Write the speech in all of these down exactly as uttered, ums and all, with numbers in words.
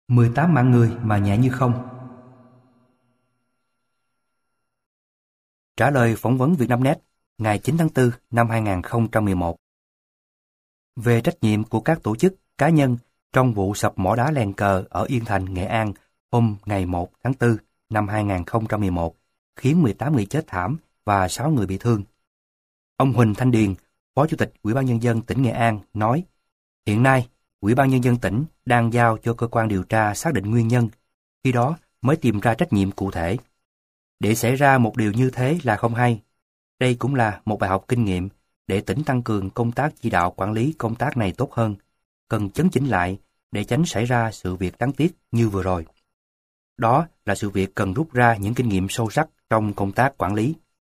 mười tám mạng người mà nhẹ như không. Trả lời phỏng vấn Vietnamnet ngày chín tháng tư năm hai nghìn không trăm mười một. Về trách nhiệm của các tổ chức, cá nhân trong vụ sập mỏ đá Lèn Cờ ở Yên Thành, Nghệ An hôm ngày một tháng tư năm hai nghìn không trăm mười một, khiến mười tám người chết thảm và sáu người bị thương. Ông Huỳnh Thanh Điền, Phó Chủ tịch Ủy ban Nhân dân tỉnh Nghệ An nói, hiện nay, Ủy ban Nhân dân tỉnh đang giao cho cơ quan điều tra xác định nguyên nhân, khi đó mới tìm ra trách nhiệm cụ thể. Để xảy ra một điều như thế là không hay. Đây cũng là một bài học kinh nghiệm để tỉnh tăng cường công tác chỉ đạo quản lý công tác này tốt hơn, cần chấn chỉnh lại để tránh xảy ra sự việc đáng tiếc như vừa rồi. Đó là sự việc cần rút ra những kinh nghiệm sâu sắc trong công tác quản lý.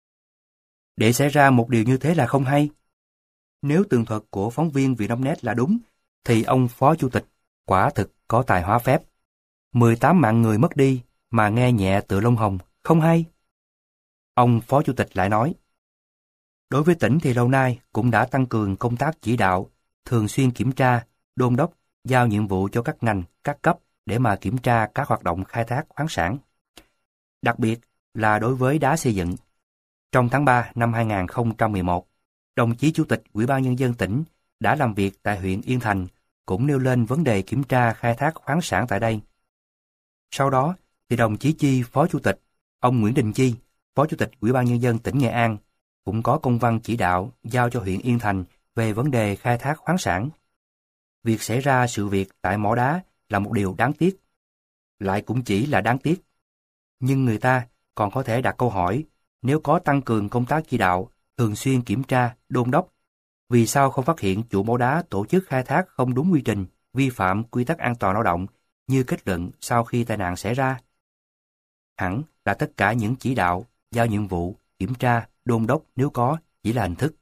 Để xảy ra một điều như thế là không hay. Nếu tường thuật của phóng viên Vietnamnet là đúng, thì ông Phó Chủ tịch quả thực có tài hóa phép. mười tám mạng người mất đi mà nghe nhẹ tựa lông hồng, không hay. Ông Phó Chủ tịch lại nói, đối với tỉnh thì lâu nay cũng đã tăng cường công tác chỉ đạo, thường xuyên kiểm tra, đôn đốc, giao nhiệm vụ cho các ngành, các cấp để mà kiểm tra các hoạt động khai thác khoáng sản. Đặc biệt là đối với đá xây dựng. Trong tháng ba năm hai nghìn không trăm mười một, đồng chí Chủ tịch Ủy ban Nhân dân tỉnh đã làm việc tại huyện Yên Thành, cũng nêu lên vấn đề kiểm tra khai thác khoáng sản tại đây. Sau đó, thì đồng chí Chi, Phó Chủ tịch, ông Nguyễn Đình Chi, Phó Chủ tịch Ủy ban Nhân dân tỉnh Nghệ An, cũng có công văn chỉ đạo giao cho huyện Yên Thành về vấn đề khai thác khoáng sản. Việc xảy ra sự việc tại mỏ đá là một điều đáng tiếc. Lại cũng chỉ là đáng tiếc. Nhưng người ta còn có thể đặt câu hỏi, nếu có tăng cường công tác chỉ đạo, thường xuyên kiểm tra, đôn đốc, vì sao không phát hiện chủ mỏ đá tổ chức khai thác không đúng quy trình, vi phạm quy tắc an toàn lao động như kết luận sau khi tai nạn xảy ra? Hẳn là tất cả những chỉ đạo, giao nhiệm vụ, kiểm tra, đôn đốc nếu có chỉ là hình thức.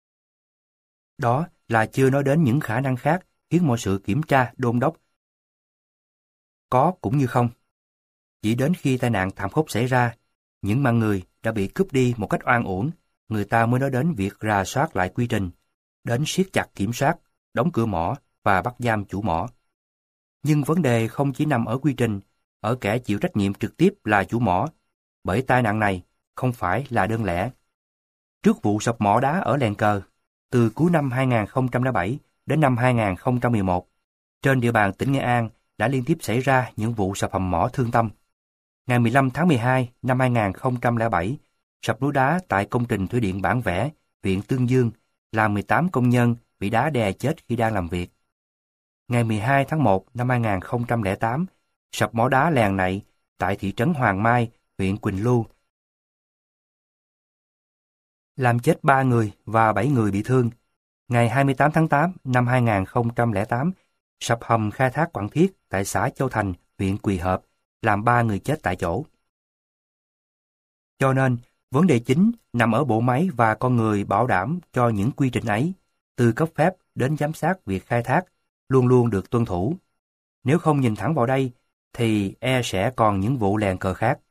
Đó là chưa nói đến những khả năng khác khiến mọi sự kiểm tra, đôn đốc có cũng như không. Chỉ đến khi tai nạn thảm khốc xảy ra, những mạng người đã bị cướp đi một cách oan uổng, người ta mới nói đến việc rà soát lại quy trình, đến siết chặt kiểm soát, đóng cửa mỏ và bắt giam chủ mỏ. Nhưng vấn đề không chỉ nằm ở quy trình, ở kẻ chịu trách nhiệm trực tiếp là chủ mỏ, bởi tai nạn này không phải là đơn lẻ. Trước vụ sập mỏ đá ở Lèn Cờ, từ cuối năm hai nghìn không trăm lẻ bảy đến năm hai nghìn không trăm mười một, trên địa bàn tỉnh Nghệ An đã liên tiếp xảy ra những vụ sập hầm mỏ thương tâm. Ngày mười lăm tháng mười hai năm hai nghìn không trăm lẻ bảy, sập núi đá tại công trình thủy điện Bản Vẽ, huyện Tương Dương, làm mười tám công nhân bị đá đè chết khi đang làm việc. Ngày mười hai tháng một năm hai nghìn không trăm lẻ tám, sập mỏ đá Lèn Nậy tại thị trấn Hoàng Mai, huyện Quỳnh Lưu, làm chết ba người và bảy người bị thương. Ngày hai mươi tám tháng tám năm hai nghìn không trăm lẻ tám, sập hầm khai thác Quảng Thiết tại xã Châu Thành, huyện Quỳ Hợp, làm ba người chết tại chỗ. Cho nên, vấn đề chính nằm ở bộ máy và con người bảo đảm cho những quy trình ấy, từ cấp phép đến giám sát việc khai thác, luôn luôn được tuân thủ. Nếu không nhìn thẳng vào đây, thì e sẽ còn những vụ Lèn Cờ khác.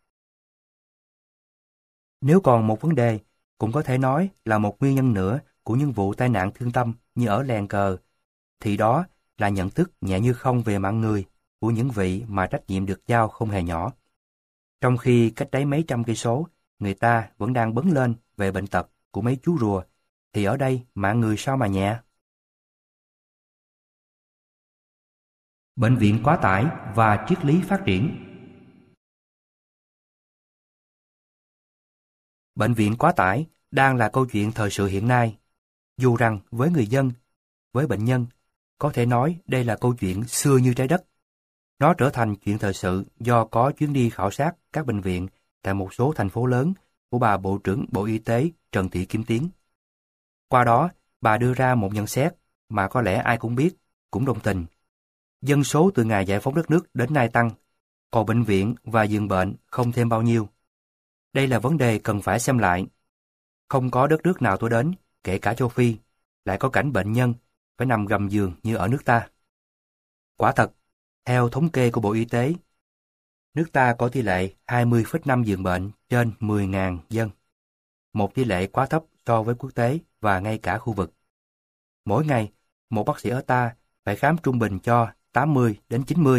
Nếu còn một vấn đề, cũng có thể nói là một nguyên nhân nữa của những vụ tai nạn thương tâm như ở Lèn Cờ, thì đó là nhận thức nhẹ như không về mạng người của những vị mà trách nhiệm được giao không hề nhỏ. Trong khi cách đấy mấy trăm cây số, người ta vẫn đang bấn lên về bệnh tật của mấy chú rùa, thì ở đây mạng người sao mà nhẹ? Bệnh viện quá tải và triết lý phát triển. Bệnh viện quá tải đang là câu chuyện thời sự hiện nay. Dù rằng với người dân, với bệnh nhân, có thể nói đây là câu chuyện xưa như trái đất. Nó trở thành chuyện thời sự do có chuyến đi khảo sát các bệnh viện tại một số thành phố lớn của bà Bộ trưởng Bộ Y tế Trần Thị Kim Tiến. Qua đó, bà đưa ra một nhận xét mà có lẽ ai cũng biết, cũng đồng tình. Dân số từ ngày giải phóng đất nước đến nay tăng, còn bệnh viện và giường bệnh không thêm bao nhiêu. Đây là vấn đề cần phải xem lại. Không có đất nước nào tôi đến, kể cả châu Phi, lại có cảnh bệnh nhân phải nằm gầm giường như ở nước ta. Quả thật, theo thống kê của Bộ Y tế, nước ta có tỷ lệ hai mươi phẩy năm giường bệnh trên mười nghìn dân. Một tỷ lệ quá thấp so với quốc tế và ngay cả khu vực. Mỗi ngày, một bác sĩ ở ta phải khám trung bình cho tám mươi đến chín mươi,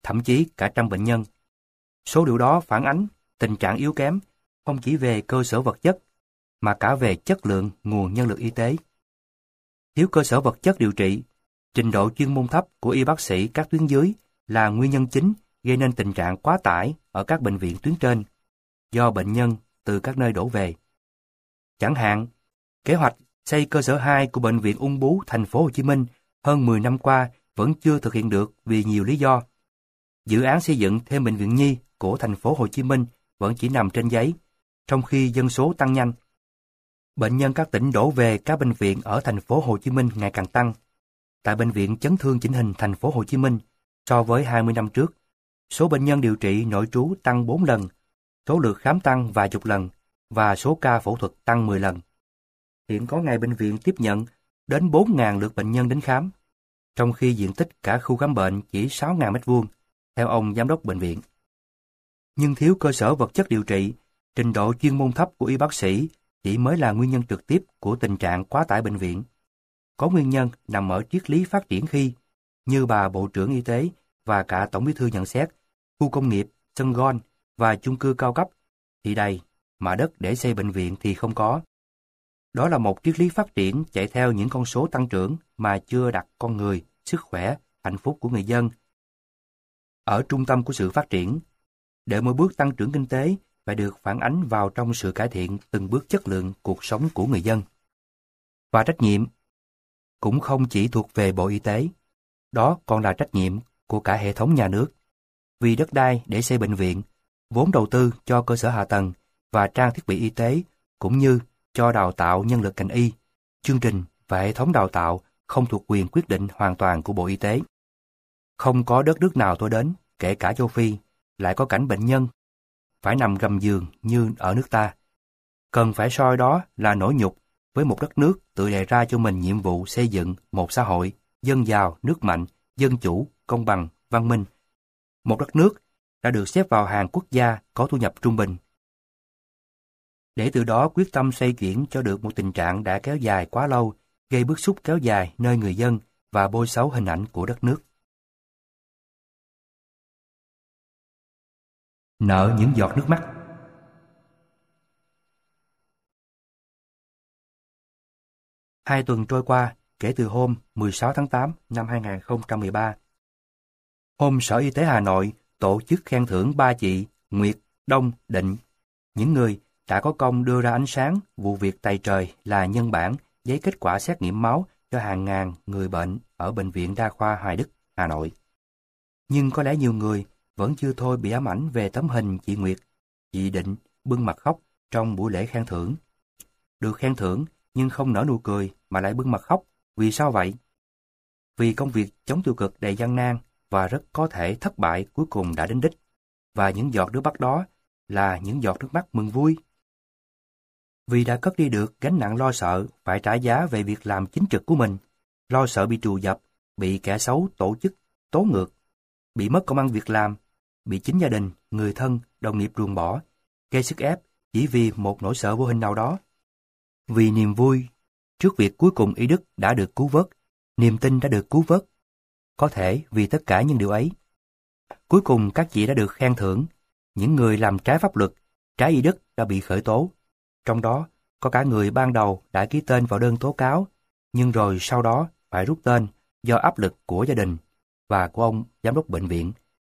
thậm chí cả trăm bệnh nhân. Số liệu đó phản ánh tình trạng yếu kém không chỉ về cơ sở vật chất, mà cả về chất lượng nguồn nhân lực y tế. Thiếu cơ sở vật chất điều trị, trình độ chuyên môn thấp của y bác sĩ các tuyến dưới là nguyên nhân chính gây nên tình trạng quá tải ở các bệnh viện tuyến trên, do bệnh nhân từ các nơi đổ về. Chẳng hạn, kế hoạch xây cơ sở hai của Bệnh viện Ung bướu Thành phố Hồ Chí Minh hơn mười năm qua vẫn chưa thực hiện được vì nhiều lý do. Dự án xây dựng thêm bệnh viện nhi của Thành phố Hồ Chí Minh vẫn chỉ nằm trên giấy, trong khi dân số tăng nhanh. Bệnh nhân các tỉnh đổ về các bệnh viện ở Thành phố Hồ Chí Minh ngày càng tăng. Tại Bệnh viện Chấn thương Chỉnh hình Thành phố Hồ Chí Minh, so với hai mươi năm trước, số bệnh nhân điều trị nội trú tăng bốn lần, số lượt khám tăng vài chục lần, và số ca phẫu thuật tăng mười lần. Hiện có ngày bệnh viện tiếp nhận đến bốn nghìn lượt bệnh nhân đến khám, trong khi diện tích cả khu khám bệnh chỉ sáu nghìn mét vuông, theo ông giám đốc bệnh viện. Nhưng thiếu cơ sở vật chất điều trị, trình độ chuyên môn thấp của y bác sĩ chỉ mới là nguyên nhân trực tiếp của tình trạng quá tải bệnh viện. Có nguyên nhân nằm ở triết lý phát triển khi, như bà Bộ trưởng Y tế và cả Tổng Bí thư nhận xét, khu công nghiệp, sân golf và chung cư cao cấp thì đầy, mà đất để xây bệnh viện thì không có. Đó là một triết lý phát triển chạy theo những con số tăng trưởng mà chưa đặt con người, sức khỏe, hạnh phúc của người dân ở trung tâm của sự phát triển. Để mỗi bước tăng trưởng kinh tế phải được phản ánh vào trong sự cải thiện từng bước chất lượng cuộc sống của người dân. Và trách nhiệm cũng không chỉ thuộc về Bộ Y tế, đó còn là trách nhiệm của cả hệ thống nhà nước. Vì đất đai để xây bệnh viện, vốn đầu tư cho cơ sở hạ tầng và trang thiết bị y tế, cũng như cho đào tạo nhân lực ngành y, chương trình và hệ thống đào tạo không thuộc quyền quyết định hoàn toàn của Bộ Y tế. Không có đất nước nào tôi đến, kể cả châu Phi, lại có cảnh bệnh nhân phải nằm gầm giường như ở nước ta. Cần phải soi đó là nỗi nhục với một đất nước tự đề ra cho mình nhiệm vụ xây dựng một xã hội dân giàu, nước mạnh, dân chủ, công bằng, văn minh. Một đất nước đã được xếp vào hàng quốc gia có thu nhập trung bình. Để từ đó quyết tâm xoay chuyển cho được một tình trạng đã kéo dài quá lâu, gây bức xúc kéo dài nơi người dân và bôi xấu hình ảnh của đất nước. Nợ những giọt nước mắt. Hai tuần trôi qua kể từ hôm mười sáu tháng tám năm hai nghìn không trăm mười ba. Hôm Sở Y tế Hà Nội tổ chức khen thưởng ba chị Nguyệt, Đông, Định, những người đã có công đưa ra ánh sáng vụ việc tày trời là nhân bản giấy kết quả xét nghiệm máu cho hàng ngàn người bệnh ở Bệnh viện Đa khoa Hoài Đức, Hà Nội. Nhưng có lẽ nhiều người vẫn chưa thôi bị ám ảnh về tấm hình chị Nguyệt, chị Định bưng mặt khóc trong buổi lễ khen thưởng. Được khen thưởng nhưng không nở nụ cười mà lại bưng mặt khóc. Vì sao vậy? Vì công việc chống tiêu cực đầy gian nan và rất có thể thất bại cuối cùng đã đến đích, và những giọt nước mắt đó là những giọt nước mắt mừng vui. Vì đã cất đi được gánh nặng lo sợ phải trả giá về việc làm chính trực của mình, lo sợ bị trù dập, bị kẻ xấu tổ chức tố ngược, bị mất công ăn việc làm, bị chính gia đình, người thân, đồng nghiệp ruồng bỏ, gây sức ép chỉ vì một nỗi sợ vô hình nào đó. Vì niềm vui trước việc cuối cùng y Đức đã được cứu vớt, niềm tin đã được cứu vớt. Có thể vì tất cả những điều ấy, cuối cùng các chị đã được khen thưởng. Những người làm trái pháp luật, trái y Đức đã bị khởi tố. Trong đó có cả người ban đầu đã ký tên vào đơn tố cáo, nhưng rồi sau đó phải rút tên do áp lực của gia đình và của ông giám đốc bệnh viện.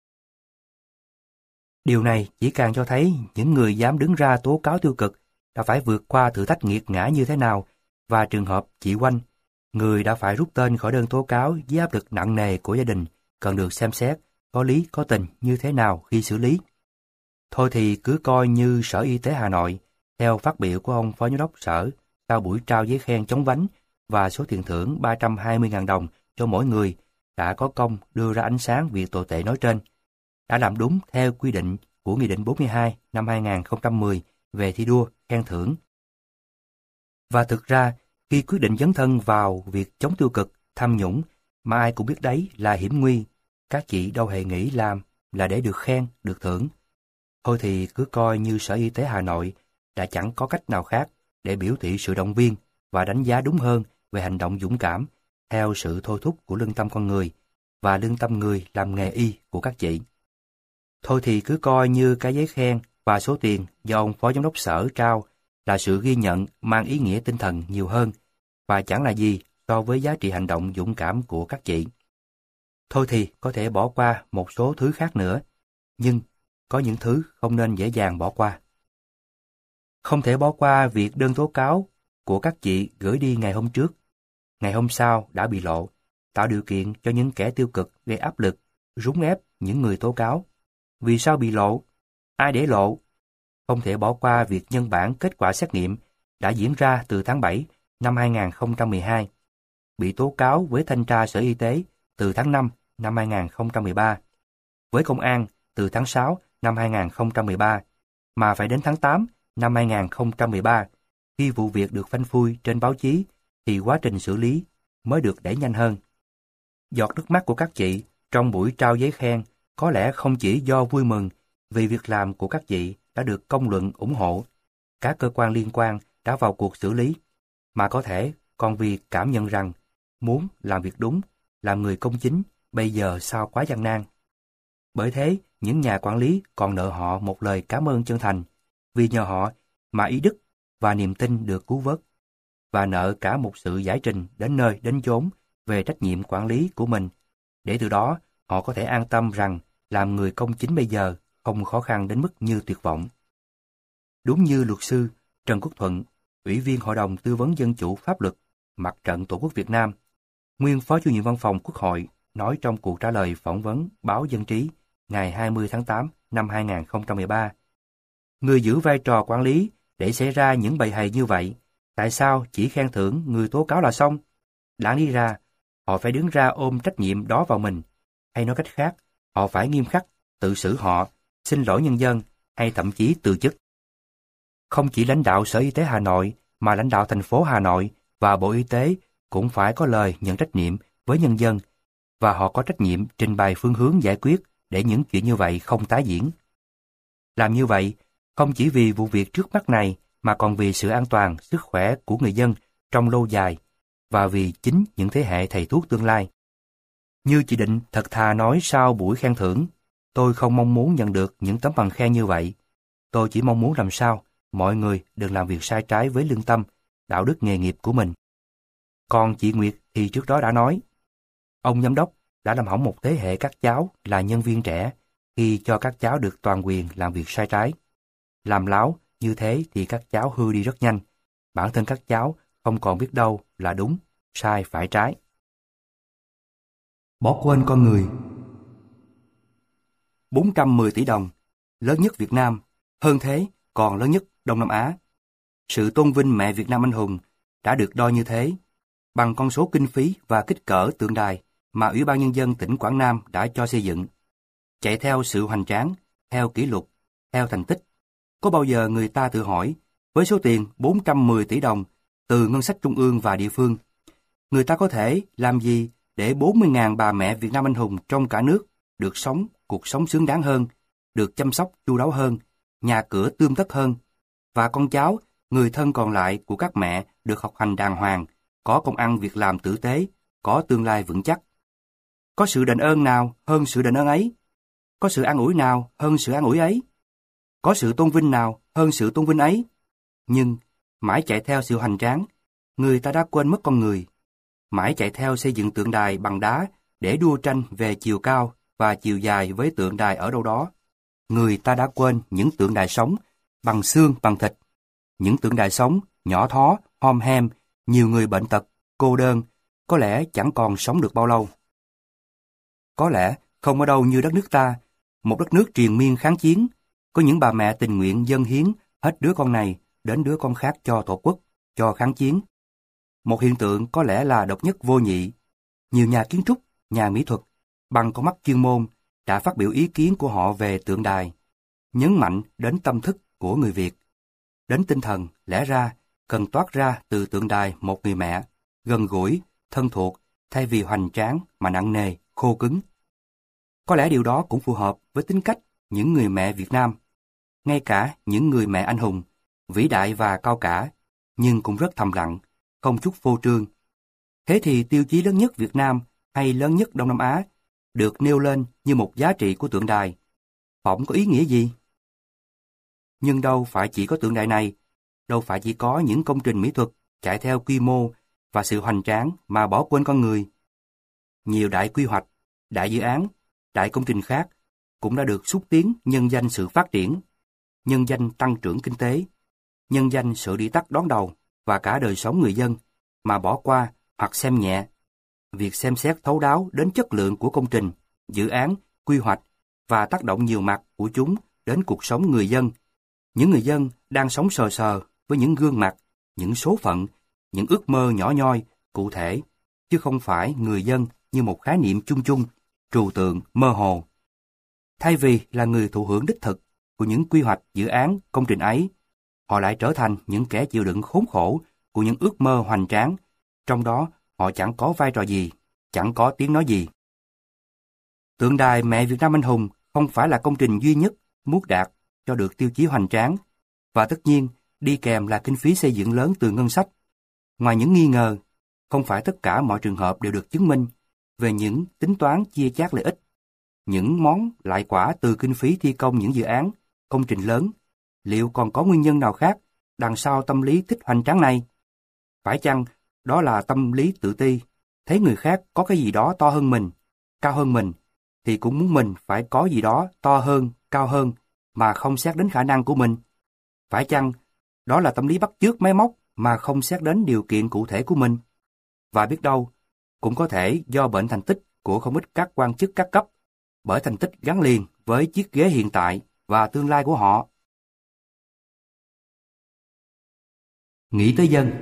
Điều này chỉ càng cho thấy những người dám đứng ra tố cáo tiêu cực đã phải vượt qua thử thách nghiệt ngã như thế nào, và trường hợp chị Oanh, người đã phải rút tên khỏi đơn tố cáo với áp lực nặng nề của gia đình, cần được xem xét có lý có tình như thế nào khi xử lý. Thôi thì cứ coi như Sở Y tế Hà Nội, theo phát biểu của ông Phó Giám đốc Sở sau buổi trao giấy khen chống vánh và số tiền thưởng ba trăm hai mươi nghìn đồng cho mỗi người đã có công đưa ra ánh sáng việc tồi tệ nói trên, đã làm đúng theo quy định của Nghị định bốn mươi hai năm hai nghìn không trăm mười về thi đua, khen thưởng. Và thực ra, khi quyết định dấn thân vào việc chống tiêu cực, tham nhũng, mà ai cũng biết đấy là hiểm nguy, các chị đâu hề nghĩ làm là để được khen, được thưởng. Thôi thì cứ coi như Sở Y tế Hà Nội đã chẳng có cách nào khác để biểu thị sự động viên và đánh giá đúng hơn về hành động dũng cảm theo sự thôi thúc của lương tâm con người, và lương tâm người làm nghề y của các chị. Thôi thì cứ coi như cái giấy khen và số tiền do ông Phó Giám đốc Sở trao là sự ghi nhận mang ý nghĩa tinh thần nhiều hơn, và chẳng là gì so với giá trị hành động dũng cảm của các chị. Thôi thì có thể bỏ qua một số thứ khác nữa, nhưng có những thứ không nên dễ dàng bỏ qua. Không thể bỏ qua việc đơn tố cáo của các chị gửi đi ngày hôm trước, ngày hôm sau đã bị lộ, tạo điều kiện cho những kẻ tiêu cực gây áp lực, rúng ép những người tố cáo. Vì sao bị lộ? Ai để lộ? Không thể bỏ qua việc nhân bản kết quả xét nghiệm đã diễn ra từ tháng bảy năm hai nghìn không trăm mười hai, bị tố cáo với thanh tra Sở Y tế từ tháng năm năm hai nghìn không trăm mười ba, với công an từ tháng sáu năm hai nghìn không trăm mười ba, mà phải đến tháng tám năm hai nghìn không trăm mười ba, khi vụ việc được phanh phui trên báo chí, thì quá trình xử lý mới được đẩy nhanh hơn. Giọt nước mắt của các chị trong buổi trao giấy khen có lẽ không chỉ do vui mừng vì việc làm của các chị đã được công luận ủng hộ, các cơ quan liên quan đã vào cuộc xử lý, mà có thể còn vì cảm nhận rằng muốn làm việc đúng, làm người công chính bây giờ sao quá gian nan. Bởi thế, những nhà quản lý còn nợ họ một lời cảm ơn chân thành, vì nhờ họ mà ý đức và niềm tin được cứu vớt, và nợ cả một sự giải trình đến nơi đến chốn về trách nhiệm quản lý của mình, để từ đó họ có thể an tâm rằng làm người công chính bây giờ không khó khăn đến mức như tuyệt vọng. Đúng như luật sư Trần Quốc Thuận, Ủy viên Hội đồng Tư vấn Dân chủ Pháp luật, Mặt trận Tổ quốc Việt Nam, nguyên Phó Chủ nhiệm Văn phòng Quốc hội, nói trong cuộc trả lời phỏng vấn báo Dân trí ngày hai mươi tháng tám năm hai nghìn không trăm mười ba. Người giữ vai trò quản lý để xảy ra những bầy hầy như vậy, tại sao chỉ khen thưởng người tố cáo là xong? Đáng lý ra, họ phải đứng ra ôm trách nhiệm đó vào mình, hay nói cách khác, họ phải nghiêm khắc, tự xử họ, xin lỗi nhân dân, hay thậm chí từ chức. Không chỉ lãnh đạo Sở Y tế Hà Nội, mà lãnh đạo thành phố Hà Nội và Bộ Y tế cũng phải có lời nhận trách nhiệm với nhân dân, và họ có trách nhiệm trình bày phương hướng giải quyết để những chuyện như vậy không tái diễn. Làm như vậy, không chỉ vì vụ việc trước mắt này, mà còn vì sự an toàn, sức khỏe của người dân trong lâu dài, và vì chính những thế hệ thầy thuốc tương lai. Như chị Định thật thà nói sau buổi khen thưởng, tôi không mong muốn nhận được những tấm bằng khen như vậy. Tôi chỉ mong muốn làm sao mọi người đừng làm việc sai trái với lương tâm, đạo đức nghề nghiệp của mình. Còn chị Nguyệt thì trước đó đã nói, ông giám đốc đã làm hỏng một thế hệ các cháu là nhân viên trẻ khi cho các cháu được toàn quyền làm việc sai trái. Làm láo như thế thì các cháu hư đi rất nhanh. Bản thân các cháu không còn biết đâu là đúng, sai phải trái. Bỏ quên con người. bốn trăm mười tỷ đồng, lớn nhất Việt Nam, hơn thế còn lớn nhất Đông Nam Á. Sự tôn vinh mẹ Việt Nam anh hùng đã được đo như thế, bằng con số kinh phí và kích cỡ tượng đài mà Ủy ban Nhân dân tỉnh Quảng Nam đã cho xây dựng. Chạy theo sự hoành tráng, theo kỷ luật, theo thành tích. Có bao giờ người ta tự hỏi, với số tiền bốn trăm mười tỷ đồng từ ngân sách trung ương và địa phương, người ta có thể làm gì để bốn mươi nghìn bà mẹ Việt Nam anh hùng trong cả nước được sống cuộc sống xứng đáng hơn, được chăm sóc chu đáo hơn, nhà cửa tươm tất hơn, và con cháu, người thân còn lại của các mẹ được học hành đàng hoàng, có công ăn việc làm tử tế, có tương lai vững chắc. Có sự đền ơn nào hơn sự đền ơn ấy? Có sự an ủi nào hơn sự an ủi ấy? Có sự tôn vinh nào hơn sự tôn vinh ấy? Nhưng, mãi chạy theo sự hoành tráng, người ta đã quên mất con người. Mãi chạy theo xây dựng tượng đài bằng đá để đua tranh về chiều cao và chiều dài với tượng đài ở đâu đó. Người ta đã quên những tượng đài sống, bằng xương, bằng thịt. Những tượng đài sống, nhỏ thó, hom hem, nhiều người bệnh tật, cô đơn, có lẽ chẳng còn sống được bao lâu. Có lẽ không ở đâu như đất nước ta, một đất nước triền miên kháng chiến, có những bà mẹ tình nguyện dâng hiến hết đứa con này đến đứa con khác cho Tổ quốc, cho kháng chiến. Một hiện tượng có lẽ là độc nhất vô nhị. Nhiều nhà kiến trúc, nhà mỹ thuật, bằng con mắt chuyên môn, đã phát biểu ý kiến của họ về tượng đài, nhấn mạnh đến tâm thức của người Việt, đến tinh thần lẽ ra cần toát ra từ tượng đài một người mẹ, gần gũi, thân thuộc, thay vì hoành tráng mà nặng nề, khô cứng. Có lẽ điều đó cũng phù hợp với tính cách những người mẹ Việt Nam, ngay cả những người mẹ anh hùng, vĩ đại và cao cả, nhưng cũng rất thầm lặng, không chút phô trương. Thế thì tiêu chí lớn nhất Việt Nam hay lớn nhất Đông Nam Á được nêu lên như một giá trị của tượng đài. Phỏng có ý nghĩa gì? Nhưng đâu phải chỉ có tượng đài này, đâu phải chỉ có những công trình mỹ thuật chạy theo quy mô và sự hoành tráng mà bỏ quên con người. Nhiều đại quy hoạch, đại dự án, đại công trình khác cũng đã được xúc tiến nhân danh sự phát triển, nhân danh tăng trưởng kinh tế, nhân danh sự đi tắt đón đầu và cả đời sống người dân, mà bỏ qua hoặc xem nhẹ việc xem xét thấu đáo đến chất lượng của công trình, dự án, quy hoạch và tác động nhiều mặt của chúng đến cuộc sống người dân. Những người dân đang sống sờ sờ với những gương mặt, những số phận, những ước mơ nhỏ nhoi, cụ thể, chứ không phải người dân như một khái niệm chung chung, trừu tượng, mơ hồ. Thay vì là người thụ hưởng đích thực của những quy hoạch, dự án, công trình ấy, họ lại trở thành những kẻ chịu đựng khốn khổ của những ước mơ hoành tráng, trong đó họ chẳng có vai trò gì, chẳng có tiếng nói gì. Tượng đài Mẹ Việt Nam Anh Hùng không phải là công trình duy nhất muốn đạt cho được tiêu chí hoành tráng, và tất nhiên đi kèm là kinh phí xây dựng lớn từ ngân sách. Ngoài những nghi ngờ, không phải tất cả mọi trường hợp đều được chứng minh về những tính toán chia chác lợi ích, những món lại quả từ kinh phí thi công những dự án, công trình lớn. Liệu còn có nguyên nhân nào khác đằng sau tâm lý thích hoành tráng này? Phải chăng đó là tâm lý tự ti, thấy người khác có cái gì đó to hơn mình, cao hơn mình, thì cũng muốn mình phải có gì đó to hơn, cao hơn, mà không xét đến khả năng của mình? Phải chăng đó là tâm lý bắt chước máy móc mà không xét đến điều kiện cụ thể của mình? Và biết đâu, cũng có thể do bệnh thành tích của không ít các quan chức các cấp, bởi thành tích gắn liền với chiếc ghế hiện tại và tương lai của họ. Nghĩ tới dân.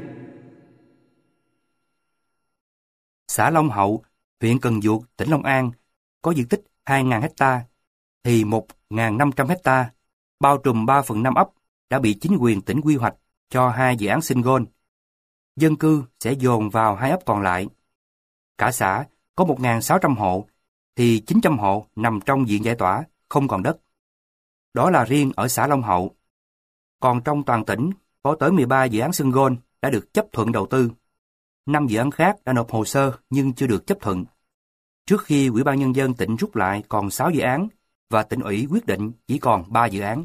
Xã Long Hậu, huyện Cần Duộc, tỉnh Long An, có diện tích hai nghìn ha, thì một nghìn năm trăm ha, bao trùm ba phần năm ấp, đã bị chính quyền tỉnh quy hoạch cho hai dự án sinh gôn. Dân cư sẽ dồn vào hai ấp còn lại. Cả xã có một nghìn sáu trăm hộ, thì chín trăm hộ nằm trong diện giải tỏa, không còn đất. Đó là riêng ở xã Long Hậu. Còn trong toàn tỉnh, có tới mười ba dự án sinh gôn đã được chấp thuận đầu tư. năm dự án khác đã nộp hồ sơ nhưng chưa được chấp thuận. Trước khi Ủy ban Nhân dân tỉnh rút lại còn sáu dự án, và tỉnh ủy quyết định chỉ còn ba dự án.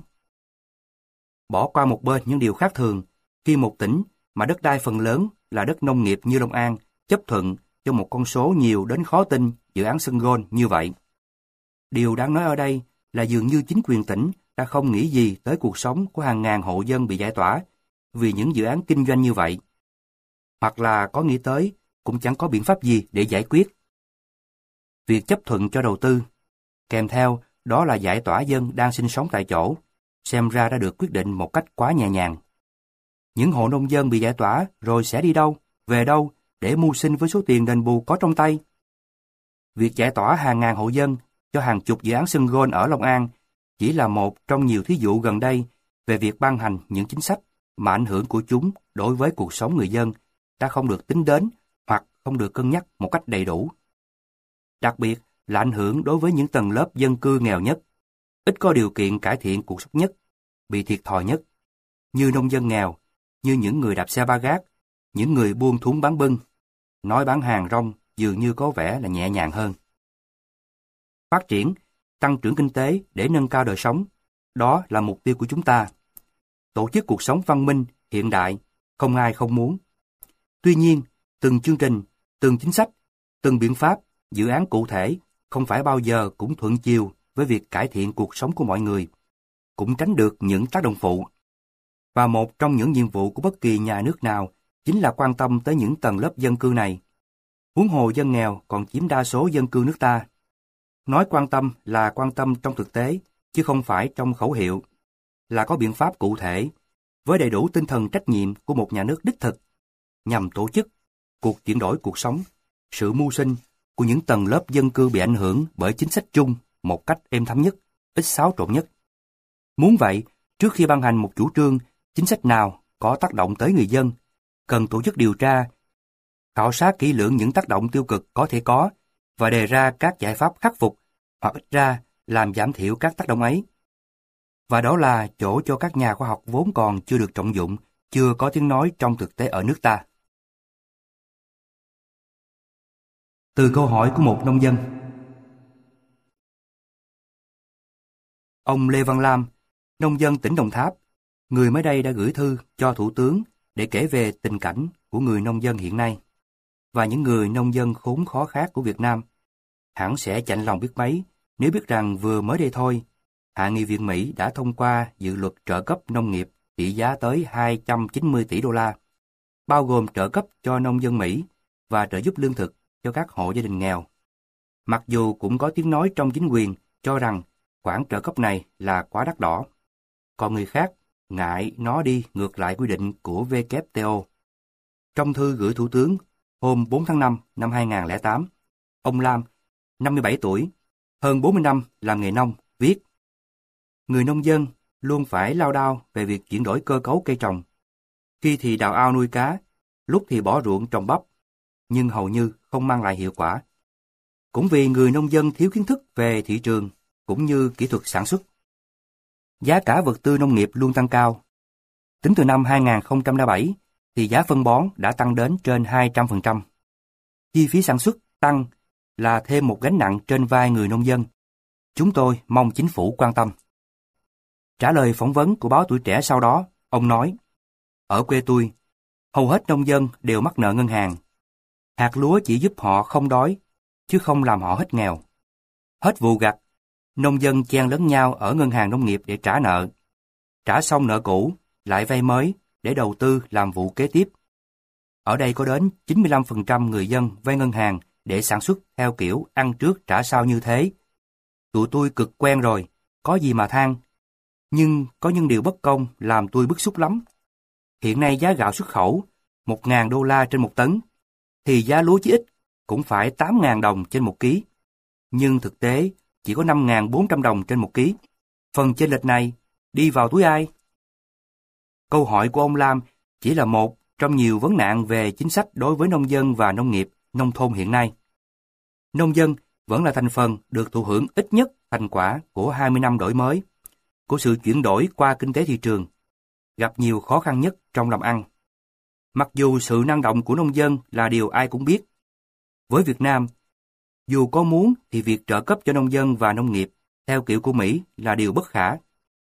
Bỏ qua một bên những điều khác thường, khi một tỉnh mà đất đai phần lớn là đất nông nghiệp như Long An chấp thuận cho một con số nhiều đến khó tin dự án sân gôn như vậy. Điều đáng nói ở đây là dường như chính quyền tỉnh đã không nghĩ gì tới cuộc sống của hàng ngàn hộ dân bị giải tỏa vì những dự án kinh doanh như vậy. Hoặc là có nghĩ tới cũng chẳng có biện pháp gì để giải quyết. Việc chấp thuận cho đầu tư, kèm theo đó là giải tỏa dân đang sinh sống tại chỗ, xem ra đã được quyết định một cách quá nhẹ nhàng. Những hộ nông dân bị giải tỏa rồi sẽ đi đâu, về đâu để mưu sinh với số tiền đền bù có trong tay? Việc giải tỏa hàng ngàn hộ dân cho hàng chục dự án sân gôn ở Long An chỉ là một trong nhiều thí dụ gần đây về việc ban hành những chính sách mà ảnh hưởng của chúng đối với cuộc sống người dân đã không được tính đến hoặc không được cân nhắc một cách đầy đủ. Đặc biệt là ảnh hưởng đối với những tầng lớp dân cư nghèo nhất, ít có điều kiện cải thiện cuộc sống nhất, bị thiệt thòi nhất, như nông dân nghèo, như những người đạp xe ba gác, những người buôn thúng bán bưng. Nói bán hàng rong dường như có vẻ là nhẹ nhàng hơn. Phát triển, tăng trưởng kinh tế để nâng cao đời sống, đó là mục tiêu của chúng ta. Tổ chức cuộc sống văn minh, hiện đại, không ai không muốn. Tuy nhiên, từng chương trình, từng chính sách, từng biện pháp, dự án cụ thể không phải bao giờ cũng thuận chiều với việc cải thiện cuộc sống của mọi người, cũng tránh được những tác động phụ. Và một trong những nhiệm vụ của bất kỳ nhà nước nào chính là quan tâm tới những tầng lớp dân cư này. Huống hồ dân nghèo còn chiếm đa số dân cư nước ta. Nói quan tâm là quan tâm trong thực tế, chứ không phải trong khẩu hiệu, là có biện pháp cụ thể, với đầy đủ tinh thần trách nhiệm của một nhà nước đích thực, nhằm tổ chức cuộc chuyển đổi cuộc sống, sự mưu sinh của những tầng lớp dân cư bị ảnh hưởng bởi chính sách chung một cách êm thấm nhất, ít xáo trộn nhất. Muốn vậy, trước khi ban hành một chủ trương, chính sách nào có tác động tới người dân, cần tổ chức điều tra, khảo sát kỹ lưỡng những tác động tiêu cực có thể có và đề ra các giải pháp khắc phục hoặc ít ra làm giảm thiểu các tác động ấy. Và đó là chỗ cho các nhà khoa học vốn còn chưa được trọng dụng, chưa có tiếng nói trong thực tế ở nước ta. Từ câu hỏi của một nông dân. Ông Lê Văn Lam, nông dân tỉnh Đồng Tháp, người mới đây đã gửi thư cho Thủ tướng để kể về tình cảnh của người nông dân hiện nay và những người nông dân khốn khó khác của Việt Nam. Hẳn sẽ chạnh lòng biết mấy nếu biết rằng vừa mới đây thôi, Hạ nghị viện Mỹ đã thông qua dự luật trợ cấp nông nghiệp trị giá tới hai trăm chín mươi tỷ đô la, bao gồm trợ cấp cho nông dân Mỹ và trợ giúp lương thực cho các hộ gia đình nghèo. Mặc dù cũng có tiếng nói trong chính quyền cho rằng khoản trợ cấp này là quá đắt đỏ, còn người khác ngại nó đi ngược lại quy định của W T O. Trong thư gửi Thủ tướng hôm bốn tháng năm năm hai nghìn không trăm lẻ tám, ông Lam, năm mươi bảy tuổi, hơn bốn mươi năm làm nghề nông, viết: Người nông dân luôn phải lao đao về việc chuyển đổi cơ cấu cây trồng. Khi thì đào ao nuôi cá, lúc thì bỏ ruộng trồng bắp, nhưng hầu như không mang lại hiệu quả. Cũng vì người nông dân thiếu kiến thức về thị trường cũng như kỹ thuật sản xuất. Giá cả vật tư nông nghiệp luôn tăng cao. Tính từ năm hai nghìn không trăm lẻ bảy thì giá phân bón đã tăng đến trên hai trăm phần trăm. Chi phí sản xuất tăng là thêm một gánh nặng trên vai người nông dân. Chúng tôi mong chính phủ quan tâm. Trả lời phỏng vấn của báo Tuổi Trẻ sau đó, ông nói: Ở quê tôi, hầu hết nông dân đều mắc nợ ngân hàng. Hạt lúa chỉ giúp họ không đói, chứ không làm họ hết nghèo. Hết vụ gặt, nông dân chen lấn nhau ở ngân hàng nông nghiệp để trả nợ. Trả xong nợ cũ, lại vay mới để đầu tư làm vụ kế tiếp. Ở đây có đến chín mươi lăm phần trăm người dân vay ngân hàng để sản xuất theo kiểu ăn trước trả sau như thế. Tụi tôi cực quen rồi, có gì mà than. Nhưng có những điều bất công làm tôi bức xúc lắm. Hiện nay giá gạo xuất khẩu một nghìn đô la trên một tấn, thì giá lúa chí ít cũng phải tám nghìn đồng trên một ký. Nhưng thực tế chỉ có năm nghìn bốn trăm đồng trên một ký. Phần chênh lệch này đi vào túi ai? Câu hỏi của ông Lam chỉ là một trong nhiều vấn nạn về chính sách đối với nông dân và nông nghiệp, nông thôn hiện nay. Nông dân vẫn là thành phần được thụ hưởng ít nhất thành quả của hai mươi năm đổi mới, của sự chuyển đổi qua kinh tế thị trường, gặp nhiều khó khăn nhất trong làm ăn. Mặc dù sự năng động của nông dân là điều ai cũng biết. Với Việt Nam, dù có muốn thì việc trợ cấp cho nông dân và nông nghiệp theo kiểu của Mỹ là điều bất khả.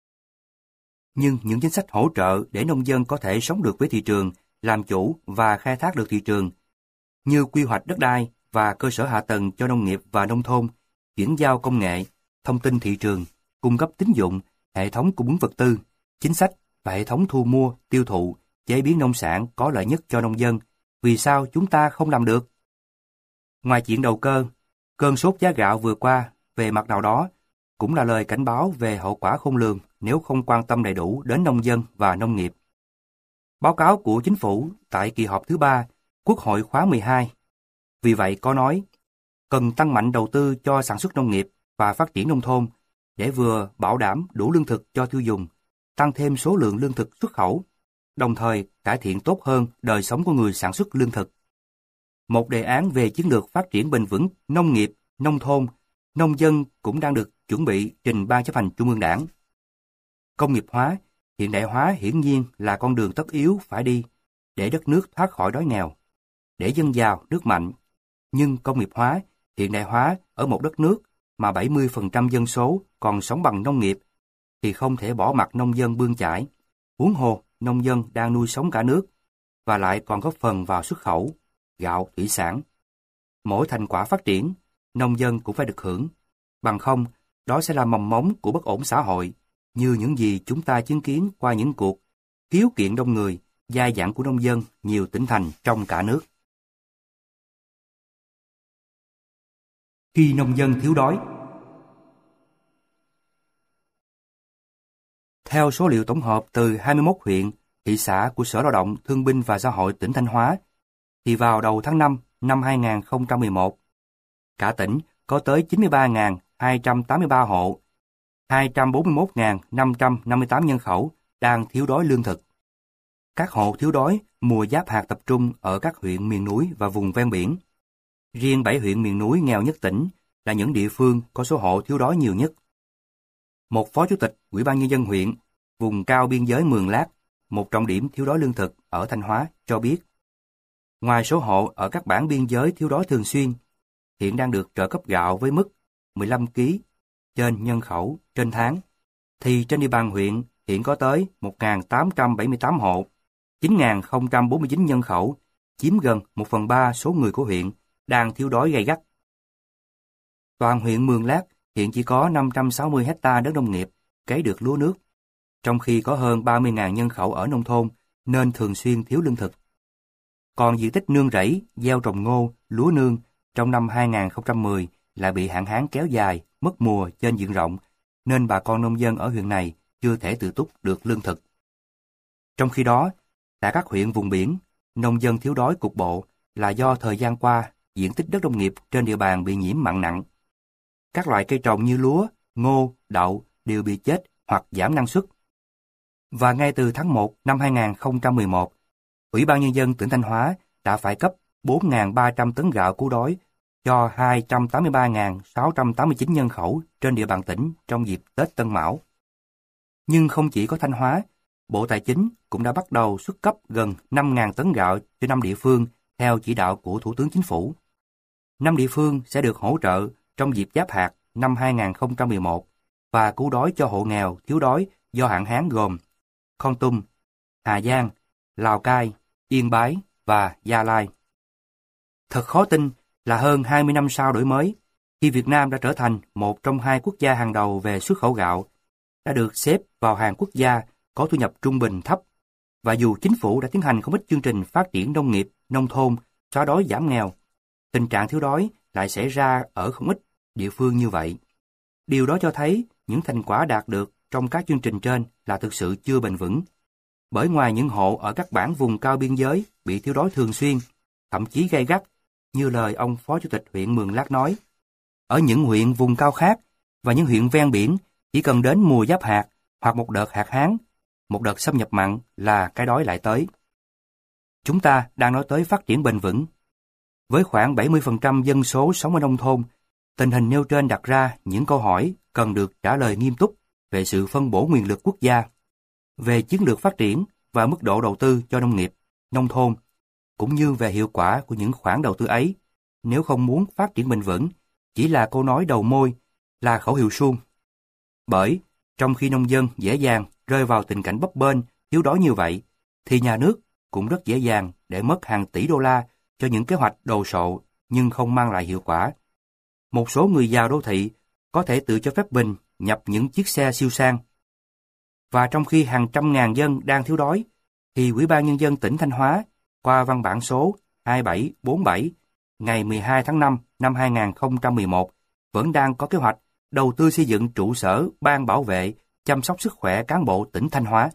Nhưng những chính sách hỗ trợ để nông dân có thể sống được với thị trường, làm chủ và khai thác được thị trường, như quy hoạch đất đai và cơ sở hạ tầng cho nông nghiệp và nông thôn, chuyển giao công nghệ, thông tin thị trường, cung cấp tín dụng, hệ thống cung ứng vật tư, chính sách và hệ thống thu mua, tiêu thụ, chế biến nông sản có lợi nhất cho nông dân, vì sao chúng ta không làm được? Ngoài chuyện đầu cơ, cơn sốt giá gạo vừa qua về mặt nào đó cũng là lời cảnh báo về hậu quả khôn lường nếu không quan tâm đầy đủ đến nông dân và nông nghiệp. Báo cáo của Chính phủ tại kỳ họp thứ ba, Quốc hội khóa mười hai, vì vậy có nói, cần tăng mạnh đầu tư cho sản xuất nông nghiệp và phát triển nông thôn để vừa bảo đảm đủ lương thực cho tiêu dùng, tăng thêm số lượng lương thực xuất khẩu, đồng thời cải thiện tốt hơn đời sống của người sản xuất lương thực. Một đề án về chiến lược phát triển bền vững nông nghiệp, nông thôn, nông dân cũng đang được chuẩn bị trình Ban Chấp hành Trung ương Đảng. Công nghiệp hóa, hiện đại hóa hiển nhiên là con đường tất yếu phải đi để đất nước thoát khỏi đói nghèo, để dân giàu, nước mạnh. Nhưng công nghiệp hóa, hiện đại hóa ở một đất nước mà bảy mươi phần trăm dân số còn sống bằng nông nghiệp thì không thể bỏ mặc nông dân bươn chải. Huống hồ, nông dân đang nuôi sống cả nước và lại còn góp phần vào xuất khẩu, gạo, thủy sản. Mỗi thành quả phát triển, nông dân cũng phải được hưởng. Bằng không, đó sẽ là mầm mống của bất ổn xã hội, như những gì chúng ta chứng kiến qua những cuộc khiếu kiện đông người, dai dẳng của nông dân nhiều tỉnh thành trong cả nước. Khi nông dân thiếu đói. Theo số liệu tổng hợp từ hai mươi mốt huyện, thị xã của Sở Lao động, Thương binh và Xã hội tỉnh Thanh Hóa, thì vào đầu tháng năm năm hai nghìn không trăm mười một, cả tỉnh có tới chín mươi ba nghìn hai trăm tám mươi ba hộ, hai trăm bốn mươi mốt nghìn năm trăm năm mươi tám nhân khẩu đang thiếu đói lương thực. Các hộ thiếu đói mùa giáp hạt tập trung ở các huyện miền núi và vùng ven biển. Riêng bảy huyện miền núi nghèo nhất tỉnh là những địa phương có số hộ thiếu đói nhiều nhất. Một phó chủ tịch Ủy ban Nhân dân huyện, vùng cao biên giới Mường Lát, một trọng điểm thiếu đói lương thực ở Thanh Hóa, cho biết, ngoài số hộ ở các bản biên giới thiếu đói thường xuyên, hiện đang được trợ cấp gạo với mức mười lăm ki lô gam trên nhân khẩu trên tháng, thì trên địa bàn huyện hiện có tới một nghìn tám trăm bảy mươi tám hộ, chín nghìn không trăm bốn mươi chín nhân khẩu, chiếm gần một phần ba số người của huyện, đang thiếu đói gay gắt. Toàn huyện Mường Lát hiện chỉ có năm trăm sáu mươi hecta đất nông nghiệp cấy được lúa nước, trong khi có hơn ba mươi nghìn nhân khẩu ở nông thôn nên thường xuyên thiếu lương thực. Còn diện tích nương rẫy, gieo trồng ngô, lúa nương trong năm hai nghìn không trăm mười lại bị hạn hán kéo dài, mất mùa trên diện rộng, nên bà con nông dân ở huyện này chưa thể tự túc được lương thực. Trong khi đó, tại các huyện vùng biển, nông dân thiếu đói cục bộ là do thời gian qua diện tích đất nông nghiệp trên địa bàn bị nhiễm mặn nặng. Các loại cây trồng như lúa, ngô, đậu đều bị chết hoặc giảm năng suất. Và ngay từ tháng một năm hai nghìn không trăm mười một, Ủy ban Nhân dân tỉnh Thanh Hóa đã phải cấp bốn nghìn ba trăm tấn gạo cứu đói cho hai trăm tám mươi ba nghìn sáu trăm tám mươi chín nhân khẩu trên địa bàn tỉnh trong dịp Tết Tân Mão. Nhưng không chỉ có Thanh Hóa, Bộ Tài chính cũng đã bắt đầu xuất cấp gần năm nghìn tấn gạo cho năm địa phương theo chỉ đạo của Thủ tướng Chính phủ. Năm địa phương sẽ được hỗ trợ trong dịp Giáp Hạt năm hai nghìn không trăm mười một và cứu đói cho hộ nghèo thiếu đói do hạn hán gồm Kon Tum, Hà Giang, Lào Cai, Yên Bái và Gia Lai. Thật khó tin là hơn hai mươi năm sau đổi mới, khi Việt Nam đã trở thành một trong hai quốc gia hàng đầu về xuất khẩu gạo, đã được xếp vào hàng quốc gia có thu nhập trung bình thấp, và dù chính phủ đã tiến hành không ít chương trình phát triển nông nghiệp, nông thôn, xóa đói giảm nghèo, tình trạng thiếu đói lại xảy ra ở không ít địa phương như vậy. Điều đó cho thấy những thành quả đạt được trong các chương trình trên là thực sự chưa bền vững. Bởi ngoài những hộ ở các bản vùng cao biên giới bị thiếu đói thường xuyên, thậm chí gay gắt, như lời ông Phó Chủ tịch huyện Mường Lát nói, ở những huyện vùng cao khác và những huyện ven biển, chỉ cần đến mùa giáp hạt hoặc một đợt hạn hán, một đợt xâm nhập mặn là cái đói lại tới. Chúng ta đang nói tới phát triển bền vững. Với khoảng bảy mươi phần trăm dân số sống ở nông thôn, tình hình nêu trên đặt ra những câu hỏi cần được trả lời nghiêm túc về sự phân bổ nguồn lực quốc gia, về chiến lược phát triển và mức độ đầu tư cho nông nghiệp, nông thôn, cũng như về hiệu quả của những khoản đầu tư ấy, nếu không muốn phát triển bền vững chỉ là câu nói đầu môi, là khẩu hiệu suông. Bởi, trong khi nông dân dễ dàng rơi vào tình cảnh bấp bênh, thiếu đói như vậy, thì nhà nước cũng rất dễ dàng để mất hàng tỷ đô la cho những kế hoạch đồ sộ nhưng không mang lại hiệu quả. Một số người giàu đô thị có thể tự cho phép mình nhập những chiếc xe siêu sang. Và trong khi hàng trăm ngàn dân đang thiếu đói, thì Ủy ban Nhân dân tỉnh Thanh Hóa qua văn bản số hai bảy bốn bảy ngày mười hai tháng năm năm hai nghìn không trăm mười một vẫn đang có kế hoạch đầu tư xây dựng trụ sở Ban bảo vệ chăm sóc sức khỏe cán bộ tỉnh Thanh Hóa.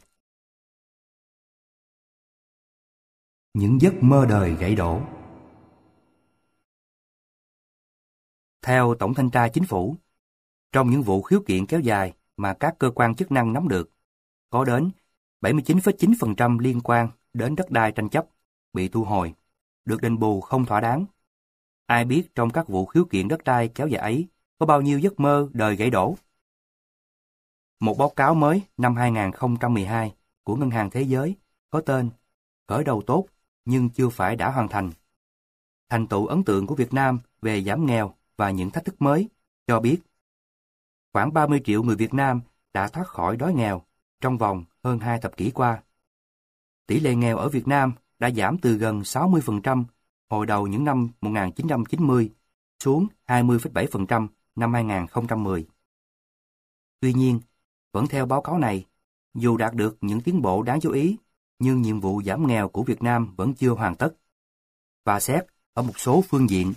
Những giấc mơ đời gãy đổ. Theo Tổng Thanh tra Chính phủ, trong những vụ khiếu kiện kéo dài mà các cơ quan chức năng nắm được, có đến bảy mươi chín phẩy chín phần trăm liên quan đến đất đai tranh chấp, bị thu hồi, được đền bù không thỏa đáng. Ai biết trong các vụ khiếu kiện đất đai kéo dài ấy có bao nhiêu giấc mơ đời gãy đổ. Một báo cáo mới năm hai nghìn không trăm mười hai của Ngân hàng Thế giới có tên Khởi đầu tốt nhưng chưa phải đã hoàn thành. Thành tựu ấn tượng của Việt Nam về giảm nghèo và những thách thức mới cho biết khoảng ba mươi triệu người Việt Nam đã thoát khỏi đói nghèo trong vòng hơn hai thập kỷ qua. Tỷ lệ nghèo ở Việt Nam đã giảm từ gần sáu mươi phần trăm hồi đầu những năm một nghìn chín trăm chín mươi xuống hai mươi phẩy bảy phần trăm năm hai nghìn không trăm mười. Tuy nhiên, vẫn theo báo cáo này, dù đạt được những tiến bộ đáng chú ý, nhưng nhiệm vụ giảm nghèo của Việt Nam vẫn chưa hoàn tất. Và xét ở một số phương diện,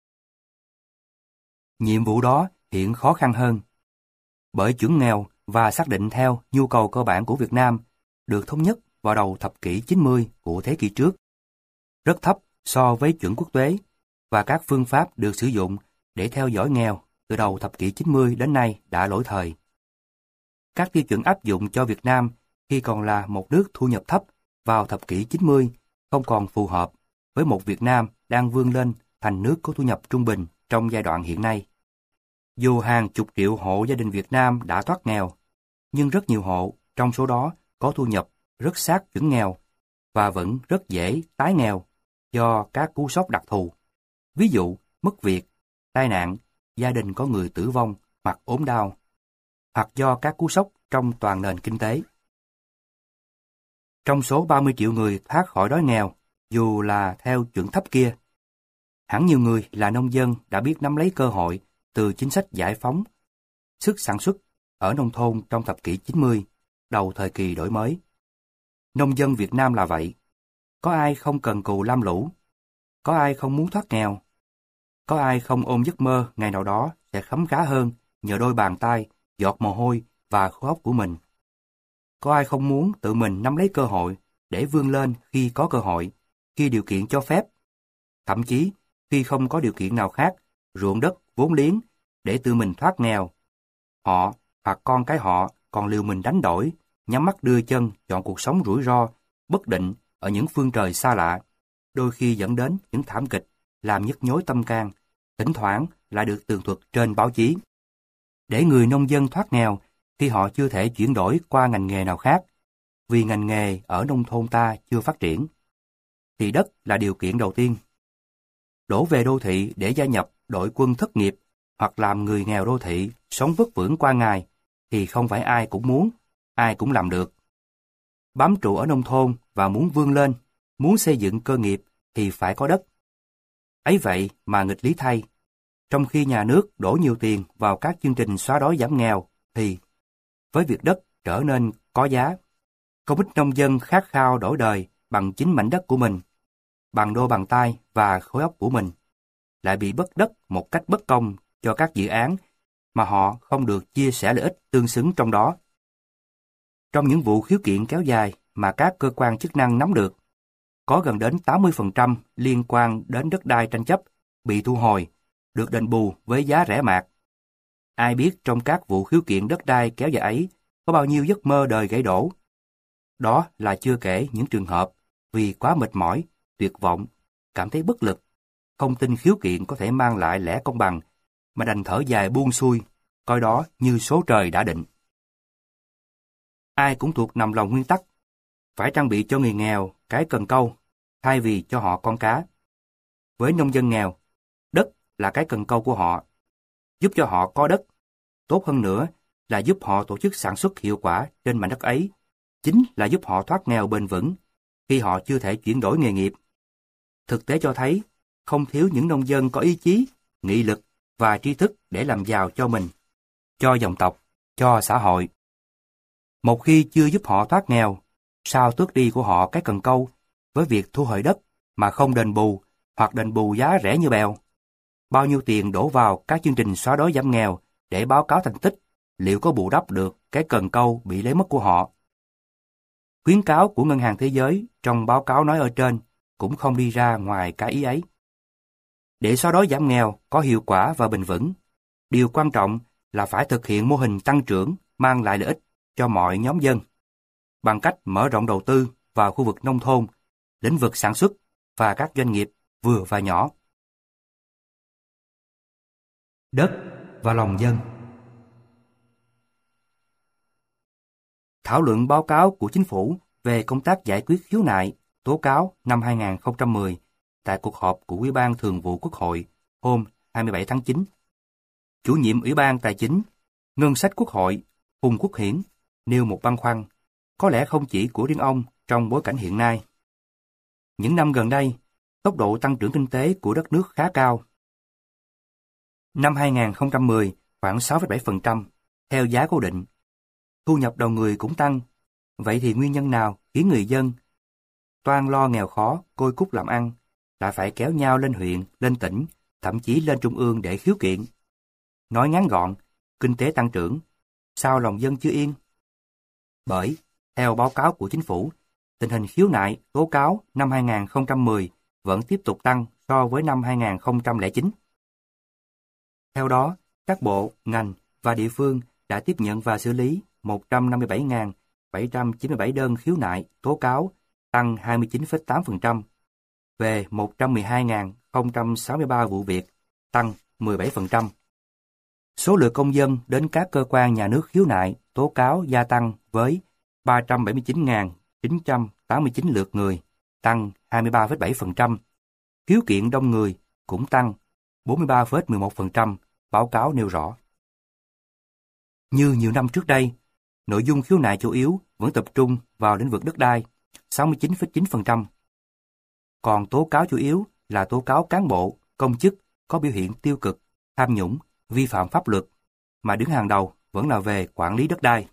nhiệm vụ đó hiện khó khăn hơn. Bởi chuẩn nghèo và xác định theo nhu cầu cơ bản của Việt Nam được thống nhất vào đầu thập kỷ chín mươi của thế kỷ trước, rất thấp so với chuẩn quốc tế, và các phương pháp được sử dụng để theo dõi nghèo từ đầu thập kỷ chín mươi đến nay đã lỗi thời. Các tiêu chuẩn áp dụng cho Việt Nam khi còn là một nước thu nhập thấp vào thập kỷ chín mươi không còn phù hợp với một Việt Nam đang vươn lên thành nước có thu nhập trung bình trong giai đoạn hiện nay. Dù hàng chục triệu hộ gia đình Việt Nam đã thoát nghèo, nhưng rất nhiều hộ trong số đó có thu nhập rất sát chuẩn nghèo và vẫn rất dễ tái nghèo do các cú sốc đặc thù. Ví dụ, mất việc, tai nạn, gia đình có người tử vong hoặc ốm đau, hoặc do các cú sốc trong toàn nền kinh tế. Trong số ba mươi triệu người thoát khỏi đói nghèo, dù là theo chuẩn thấp kia, hẳn nhiều người là nông dân đã biết nắm lấy cơ hội từ chính sách giải phóng sức sản xuất ở nông thôn trong thập kỷ chín mươi, đầu thời kỳ đổi mới. Nông dân Việt Nam là vậy. Có ai không cần cù lam lũ? Có ai không muốn thoát nghèo? Có ai không ôm giấc mơ ngày nào đó sẽ khấm khá hơn nhờ đôi bàn tay, giọt mồ hôi và khối óc của mình? Có ai không muốn tự mình nắm lấy cơ hội để vươn lên khi có cơ hội, khi điều kiện cho phép? Thậm chí, khi không có điều kiện nào khác, ruộng đất, vốn liếng, để tự mình thoát nghèo. Họ hoặc con cái họ còn liều mình đánh đổi, nhắm mắt đưa chân chọn cuộc sống rủi ro, bất định ở những phương trời xa lạ, đôi khi dẫn đến những thảm kịch làm nhức nhối tâm can, thỉnh thoảng lại được tường thuật trên báo chí. Để người nông dân thoát nghèo khi họ chưa thể chuyển đổi qua ngành nghề nào khác, vì ngành nghề ở nông thôn ta chưa phát triển, thì đất là điều kiện đầu tiên. Đổ về đô thị để gia nhập đội quân thất nghiệp hoặc làm người nghèo đô thị sống vất vưởng qua ngày thì không phải ai cũng muốn, ai cũng làm được. Bám trụ ở nông thôn và muốn vươn lên, muốn xây dựng cơ nghiệp thì phải có đất. Ấy vậy mà nghịch lý thay, trong khi nhà nước đổ nhiều tiền vào các chương trình xóa đói giảm nghèo thì với việc đất trở nên có giá, không ít nông dân khát khao đổi đời bằng chính mảnh đất của mình, bằng đôi bàn tay và khối óc của mình, lại bị bất đất một cách bất công cho các dự án mà họ không được chia sẻ lợi ích tương xứng trong đó. Trong những vụ khiếu kiện kéo dài mà các cơ quan chức năng nắm được, có gần đến tám mươi phần trăm liên quan đến đất đai tranh chấp bị thu hồi, được đền bù với giá rẻ mạt. Ai biết trong các vụ khiếu kiện đất đai kéo dài ấy có bao nhiêu giấc mơ đời gãy đổ. Đó là chưa kể những trường hợp vì quá mệt mỏi, tuyệt vọng, cảm thấy bất lực, không tin khiếu kiện có thể mang lại lẽ công bằng, mà đành thở dài buông xuôi, coi đó như số trời đã định. Ai cũng thuộc nằm lòng nguyên tắc, phải trang bị cho người nghèo cái cần câu, thay vì cho họ con cá. Với nông dân nghèo, đất là cái cần câu của họ, giúp cho họ có đất. Tốt hơn nữa là giúp họ tổ chức sản xuất hiệu quả trên mảnh đất ấy, chính là giúp họ thoát nghèo bền vững khi họ chưa thể chuyển đổi nghề nghiệp. Thực tế cho thấy, không thiếu những nông dân có ý chí, nghị lực và tri thức để làm giàu cho mình, cho dòng tộc, cho xã hội. Một khi chưa giúp họ thoát nghèo, sao tước đi của họ cái cần câu với việc thu hồi đất mà không đền bù hoặc đền bù giá rẻ như bèo? Bao nhiêu tiền đổ vào các chương trình xóa đói giảm nghèo để báo cáo thành tích, liệu có bù đắp được cái cần câu bị lấy mất của họ? Khuyến cáo của Ngân hàng Thế giới trong báo cáo nói ở trên cũng không đi ra ngoài cái ý ấy. Để xóa đói giảm nghèo có hiệu quả và bền vững, điều quan trọng là phải thực hiện mô hình tăng trưởng mang lại lợi ích cho mọi nhóm dân, bằng cách mở rộng đầu tư vào khu vực nông thôn, lĩnh vực sản xuất và các doanh nghiệp vừa và nhỏ. Đất và lòng dân. Thảo luận báo cáo của Chính phủ về công tác giải quyết khiếu nại, tố cáo năm hai nghìn không trăm mười tại cuộc họp của Ủy ban Thường vụ Quốc hội hôm hai mươi bảy tháng chín. Chủ nhiệm Ủy ban Tài chính, Ngân sách Quốc hội Phùng Quốc Hiển nêu một băn khoăn, có lẽ không chỉ của riêng ông trong bối cảnh hiện nay. Những năm gần đây, tốc độ tăng trưởng kinh tế của đất nước khá cao. Năm hai nghìn không trăm mười khoảng sáu phẩy bảy phần trăm theo giá cố định. Thu nhập đầu người cũng tăng. Vậy thì nguyên nhân nào khiến người dân toan lo nghèo khó, côi cút làm ăn, lại phải kéo nhau lên huyện, lên tỉnh, thậm chí lên trung ương để khiếu kiện? Nói ngắn gọn, kinh tế tăng trưởng, sao lòng dân chưa yên? Bởi, theo báo cáo của Chính phủ, tình hình khiếu nại, tố cáo năm hai nghìn không trăm mười vẫn tiếp tục tăng so với năm hai nghìn không trăm lẻ chín. Theo đó, các bộ, ngành và địa phương đã tiếp nhận và xử lý một trăm năm mươi bảy nghìn bảy trăm chín mươi bảy đơn khiếu nại, tố cáo, tăng hai mươi chín phẩy tám phần trăm, về một trăm mười hai nghìn không trăm sáu mươi ba vụ việc, tăng mười bảy phần trăm. Số lượng công dân đến các cơ quan nhà nước khiếu nại, tố cáo gia tăng với ba trăm bảy mươi chín nghìn chín trăm tám mươi chín lượt người, tăng hai mươi ba phẩy bảy phần trăm. Khiếu kiện đông người cũng tăng bốn mươi ba phẩy mười một phần trăm, báo cáo nêu rõ. Như nhiều năm trước đây, nội dung khiếu nại chủ yếu vẫn tập trung vào lĩnh vực đất đai, sáu mươi chín phẩy chín phần trăm. Còn tố cáo chủ yếu là tố cáo cán bộ, công chức có biểu hiện tiêu cực, tham nhũng, vi phạm pháp luật, mà đứng hàng đầu vẫn là về quản lý đất đai.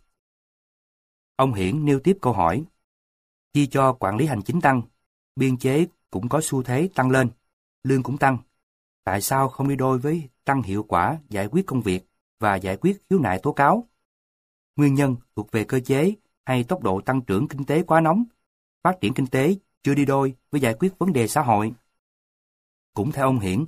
Ông Hiển nêu tiếp câu hỏi: chi cho quản lý hành chính tăng, biên chế cũng có xu thế tăng lên, lương cũng tăng. Tại sao không đi đôi với tăng hiệu quả giải quyết công việc và giải quyết khiếu nại tố cáo? Nguyên nhân thuộc về cơ chế hay tốc độ tăng trưởng kinh tế quá nóng, phát triển kinh tế chưa đi đôi với giải quyết vấn đề xã hội. Cũng theo ông Hiển,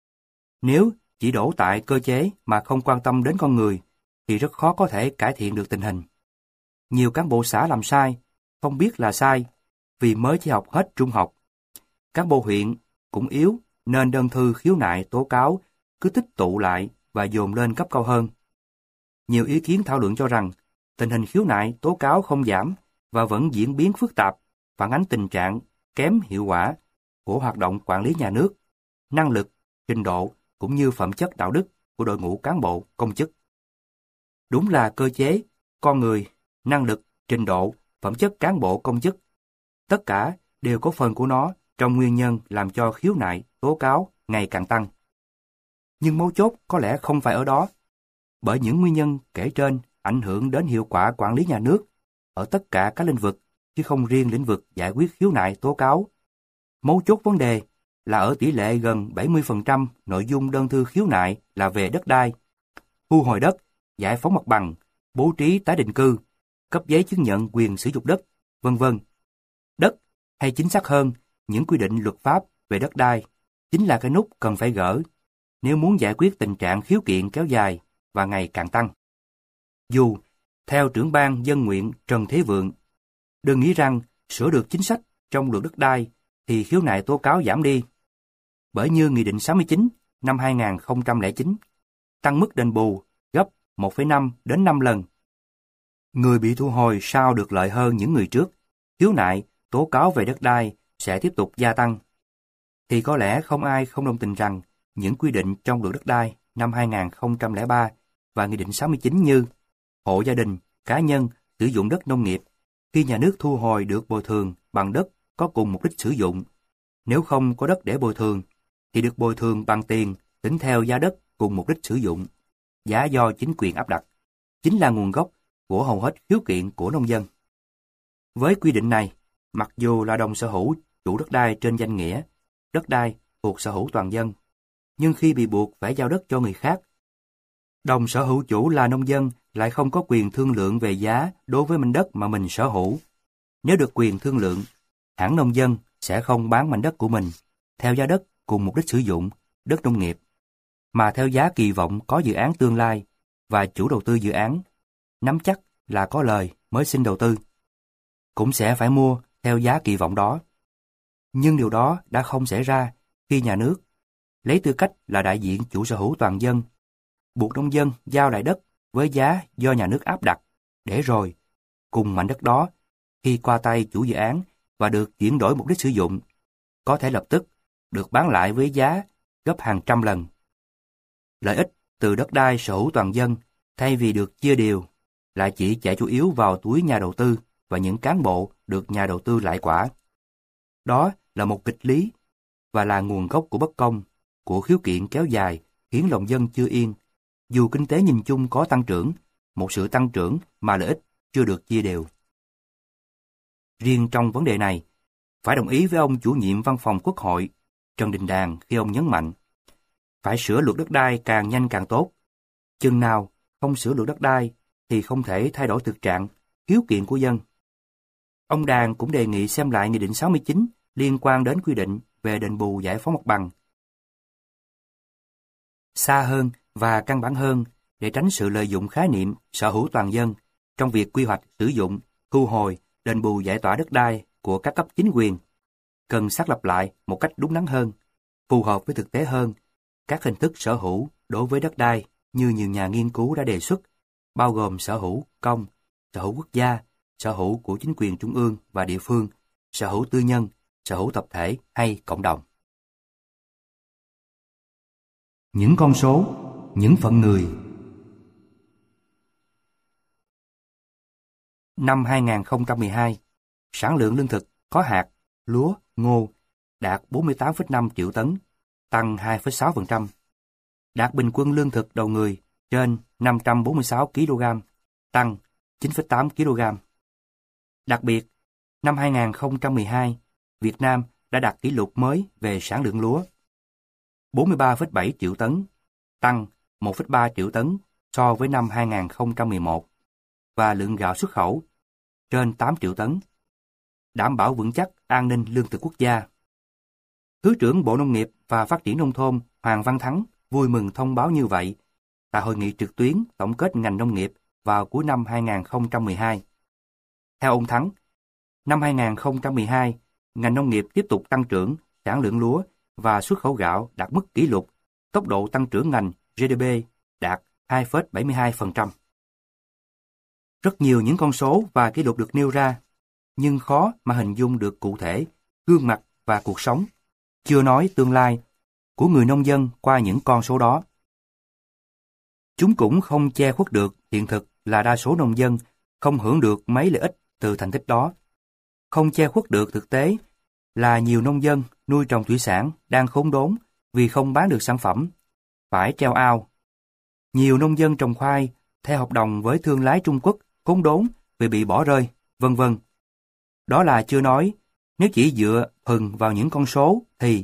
nếu chỉ đổ tại cơ chế mà không quan tâm đến con người, thì rất khó có thể cải thiện được tình hình. Nhiều cán bộ xã làm sai, không biết là sai, vì mới chỉ học hết trung học. Cán bộ huyện cũng yếu, nên đơn thư khiếu nại tố cáo cứ tích tụ lại và dồn lên cấp cao hơn. Nhiều ý kiến thảo luận cho rằng, tình hình khiếu nại tố cáo không giảm và vẫn diễn biến phức tạp, phản ánh tình trạng kém hiệu quả của hoạt động quản lý nhà nước, năng lực, trình độ cũng như phẩm chất đạo đức của đội ngũ cán bộ, công chức. Đúng là cơ chế, con người, năng lực, trình độ, phẩm chất cán bộ, công chức, tất cả đều có phần của nó trong nguyên nhân làm cho khiếu nại, tố cáo ngày càng tăng. Nhưng mấu chốt có lẽ không phải ở đó, bởi những nguyên nhân kể trên ảnh hưởng đến hiệu quả quản lý nhà nước ở tất cả các lĩnh vực, chứ không riêng lĩnh vực giải quyết khiếu nại, tố cáo. Mấu chốt vấn đề là ở tỷ lệ gần bảy mươi phần trăm nội dung đơn thư khiếu nại là về đất đai, thu hồi đất, giải phóng mặt bằng, bố trí tái định cư, cấp giấy chứng nhận quyền sử dụng đất, vân vân. Đất, hay chính xác hơn, những quy định luật pháp về đất đai, chính là cái nút cần phải gỡ nếu muốn giải quyết tình trạng khiếu kiện kéo dài và ngày càng tăng. Dù, theo trưởng ban dân nguyện Trần Thế Vượng, đừng nghĩ rằng sửa được chính sách trong luật đất đai thì khiếu nại tố cáo giảm đi. Bởi như Nghị định sáu mươi chín năm hai nghìn không trăm lẻ chín, tăng mức đền bù gấp một phẩy năm đến năm lần. Người bị thu hồi sao được lợi hơn những người trước, khiếu nại, tố cáo về đất đai sẽ tiếp tục gia tăng. Thì có lẽ không ai không đồng tình rằng những quy định trong luật đất đai năm hai nghìn không trăm lẻ ba và Nghị định sáu mươi chín như hộ gia đình, cá nhân sử dụng đất nông nghiệp, khi nhà nước thu hồi được bồi thường bằng đất có cùng mục đích sử dụng. Nếu không có đất để bồi thường, thì được bồi thường bằng tiền tính theo giá đất cùng mục đích sử dụng. Giá do chính quyền áp đặt, chính là nguồn gốc của hầu hết khiếu kiện của nông dân. Với quy định này, mặc dù là đồng sở hữu chủ đất đai trên danh nghĩa, đất đai thuộc sở hữu toàn dân, nhưng khi bị buộc phải giao đất cho người khác, đồng sở hữu chủ là nông dân lại không có quyền thương lượng về giá đối với mảnh đất mà mình sở hữu. Nếu được quyền thương lượng, hẳn nông dân sẽ không bán mảnh đất của mình theo giá đất cùng mục đích sử dụng, đất nông nghiệp, mà theo giá kỳ vọng có dự án tương lai, và chủ đầu tư dự án nắm chắc là có lời mới xin đầu tư, cũng sẽ phải mua theo giá kỳ vọng đó. Nhưng điều đó đã không xảy ra khi nhà nước lấy tư cách là đại diện chủ sở hữu toàn dân, buộc nông dân giao lại đất với giá do nhà nước áp đặt, để rồi cùng mảnh đất đó, khi qua tay chủ dự án và được chuyển đổi mục đích sử dụng, có thể lập tức được bán lại với giá gấp hàng trăm lần. Lợi ích từ đất đai sở hữu toàn dân thay vì được chia đều lại chỉ chạy chủ yếu vào túi nhà đầu tư và những cán bộ được nhà đầu tư lại quả. Đó là một nghịch lý và là nguồn gốc của bất công, của khiếu kiện kéo dài khiến lòng dân chưa yên. Dù kinh tế nhìn chung có tăng trưởng, một sự tăng trưởng mà lợi ích chưa được chia đều. Riêng trong vấn đề này, phải đồng ý với ông chủ nhiệm Văn phòng Quốc hội Trần Đình Đàn khi ông nhấn mạnh phải sửa luật đất đai càng nhanh càng tốt. Chừng nào không sửa luật đất đai thì không thể thay đổi thực trạng khiếu kiện của dân. Ông Đàn cũng đề nghị xem lại Nghị định sáu mươi chín liên quan đến quy định về đền bù giải phóng mặt bằng. Xa hơn và căn bản hơn, để tránh sự lợi dụng khái niệm sở hữu toàn dân trong việc quy hoạch, sử dụng, thu hồi, đền bù giải tỏa đất đai của các cấp chính quyền, cần xác lập lại một cách đúng đắn hơn, phù hợp với thực tế hơn, các hình thức sở hữu đối với đất đai như nhiều nhà nghiên cứu đã đề xuất, bao gồm sở hữu công, sở hữu quốc gia, sở hữu của chính quyền trung ương và địa phương, sở hữu tư nhân, sở hữu tập thể hay cộng đồng. Những con số, những phận người Năm hai nghìn không trăm mười hai, sản lượng lương thực có hạt, lúa, ngô đạt bốn mươi tám phẩy năm triệu tấn, tăng hai phẩy sáu phần trăm. Đạt bình quân lương thực đầu người trên năm trăm bốn mươi sáu ki lô gam, tăng chín phẩy tám ki lô gam. Đặc biệt, năm hai nghìn không trăm mười hai, Việt Nam đã đạt kỷ lục mới về sản lượng lúa, bốn mươi ba phẩy bảy triệu tấn, tăng một phẩy ba triệu tấn so với năm hai nghìn không trăm mười một, và lượng gạo xuất khẩu trên tám triệu tấn, đảm bảo vững chắc an ninh lương thực quốc gia. Thứ trưởng Bộ Nông nghiệp và Phát triển Nông thôn Hoàng Văn Thắng vui mừng thông báo như vậy tại hội nghị trực tuyến tổng kết ngành nông nghiệp vào cuối năm hai nghìn không trăm mười hai. Theo ông Thắng, năm hai nghìn không trăm mười hai, ngành nông nghiệp tiếp tục tăng trưởng, sản lượng lúa và xuất khẩu gạo đạt mức kỷ lục, tốc độ tăng trưởng ngành giê đê pê đạt hai phẩy bảy mươi hai phần trăm. Rất nhiều những con số và kỷ lục được nêu ra, nhưng khó mà hình dung được cụ thể, gương mặt và cuộc sống, chưa nói tương lai, của người nông dân qua những con số đó. Chúng cũng không che khuất được hiện thực là đa số nông dân không hưởng được mấy lợi ích từ thành tích đó. Không che khuất được thực tế là nhiều nông dân nuôi trồng thủy sản đang khốn đốn vì không bán được sản phẩm, phải treo ao. Nhiều nông dân trồng khoai theo hợp đồng với thương lái Trung Quốc khốn đốn vì bị bỏ rơi, vân vân. Đó là chưa nói, nếu chỉ dựa thuần vào những con số thì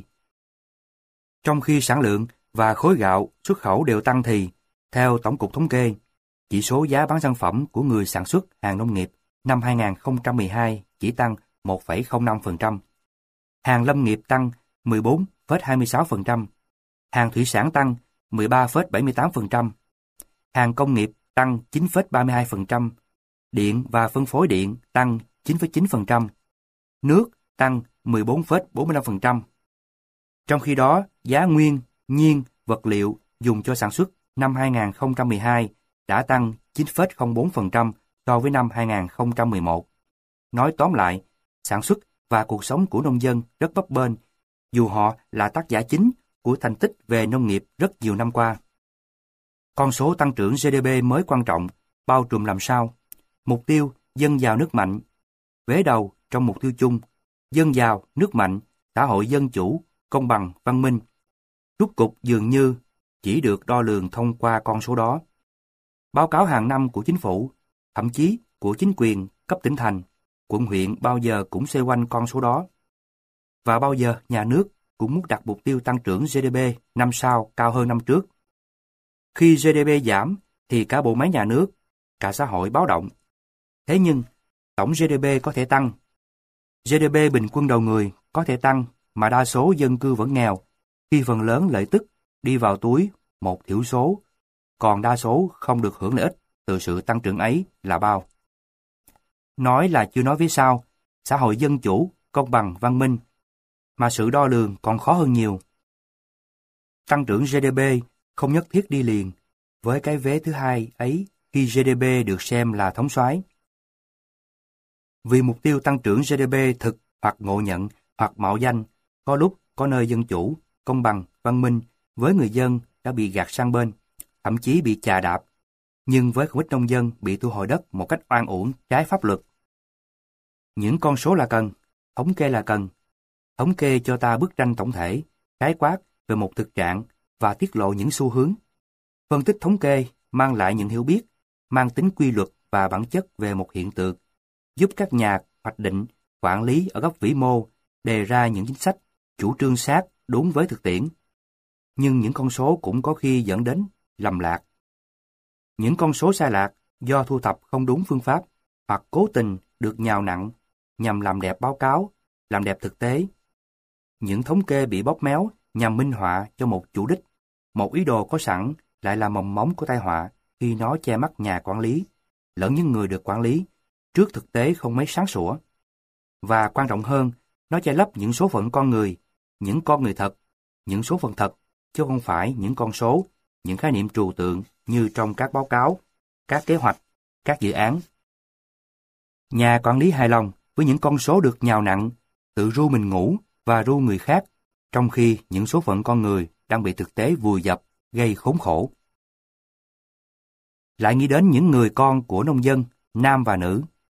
trong khi sản lượng và khối gạo xuất khẩu đều tăng thì, theo Tổng cục Thống kê, chỉ số giá bán sản phẩm của người sản xuất hàng nông nghiệp năm hai nghìn không trăm mười hai chỉ tăng một phẩy không năm phần trăm, hàng lâm nghiệp tăng mười bốn phẩy hai mươi sáu phần trăm, hàng thủy sản tăng mười ba phẩy bảy mươi tám phần trăm, hàng công nghiệp tăng chín phẩy ba mươi hai phần trăm, điện và phân phối điện tăng chín phẩy chín phần trăm, nước tăng mười bốn phẩy bốn mươi lăm phần trăm. Trong khi đó, giá nguyên, nhiên, vật liệu dùng cho sản xuất năm hai nghìn không trăm mười hai đã tăng chín phẩy không bốn phần trăm so với năm hai nghìn không trăm mười một. Nói tóm lại, sản xuất và cuộc sống của nông dân rất bấp bênh, dù họ là tác giả chính của thành tích về nông nghiệp rất nhiều năm qua. Con số tăng trưởng giê đê pê mới quan trọng, bao trùm làm sao? Mục tiêu dân giàu nước mạnh. Vế đầu trong mục tiêu chung, dân giàu, nước mạnh, xã hội dân chủ, công bằng, văn minh. Rút cục dường như chỉ được đo lường thông qua con số đó. Báo cáo hàng năm của chính phủ, thậm chí của chính quyền cấp tỉnh thành, quận huyện bao giờ cũng xoay quanh con số đó. Và bao giờ nhà nước cũng muốn đặt mục tiêu tăng trưởng giê đê pê năm sau cao hơn năm trước. Khi giê đê pê giảm thì cả bộ máy nhà nước, cả xã hội báo động. Thế nhưng, tổng giê đê pê có thể tăng. giê đê pê bình quân đầu người có thể tăng mà đa số dân cư vẫn nghèo, khi phần lớn lợi tức đi vào túi một thiểu số, còn đa số không được hưởng lợi ích từ sự tăng trưởng ấy là bao. Nói là chưa nói phía sau, xã hội dân chủ, công bằng, văn minh, mà sự đo lường còn khó hơn nhiều. Tăng trưởng giê đê pê không nhất thiết đi liền với cái vế thứ hai ấy khi giê đê pê được xem là thống soái. Vì mục tiêu tăng trưởng giê đê pê thực hoặc ngộ nhận hoặc mạo danh, có lúc có nơi dân chủ, công bằng, văn minh với người dân đã bị gạt sang bên, thậm chí bị chà đạp, nhưng với không ít nông dân bị thu hồi đất một cách oan uổng trái pháp luật. Những con số là cần, thống kê là cần. Thống kê cho ta bức tranh tổng thể, khái quát về một thực trạng và tiết lộ những xu hướng. Phân tích thống kê mang lại những hiểu biết, mang tính quy luật và bản chất về một hiện tượng, giúp các nhà hoạch định, quản lý ở góc vĩ mô đề ra những chính sách, chủ trương sát đúng với thực tiễn. Nhưng những con số cũng có khi dẫn đến lầm lạc. Những con số sai lạc do thu thập không đúng phương pháp hoặc cố tình được nhào nặn nhằm làm đẹp báo cáo, làm đẹp thực tế. Những thống kê bị bóp méo nhằm minh họa cho một chủ đích, một ý đồ có sẵn lại là mầm móng của tai họa khi nó che mắt nhà quản lý, lẫn những người được quản lý, trước thực tế không mấy sáng sủa. Và quan trọng hơn, nó che lấp những số phận con người, những con người thật, những số phận thật, chứ không phải những con số, những khái niệm trừu tượng như trong các báo cáo, các kế hoạch, các dự án. Nhà quản lý hài lòng với những con số được nhào nặn, tự ru mình ngủ và ru người khác, trong khi những số phận con người đang bị thực tế vùi dập, gây khốn khổ. Lại nghĩ đến những người con của nông dân, nam và nữ.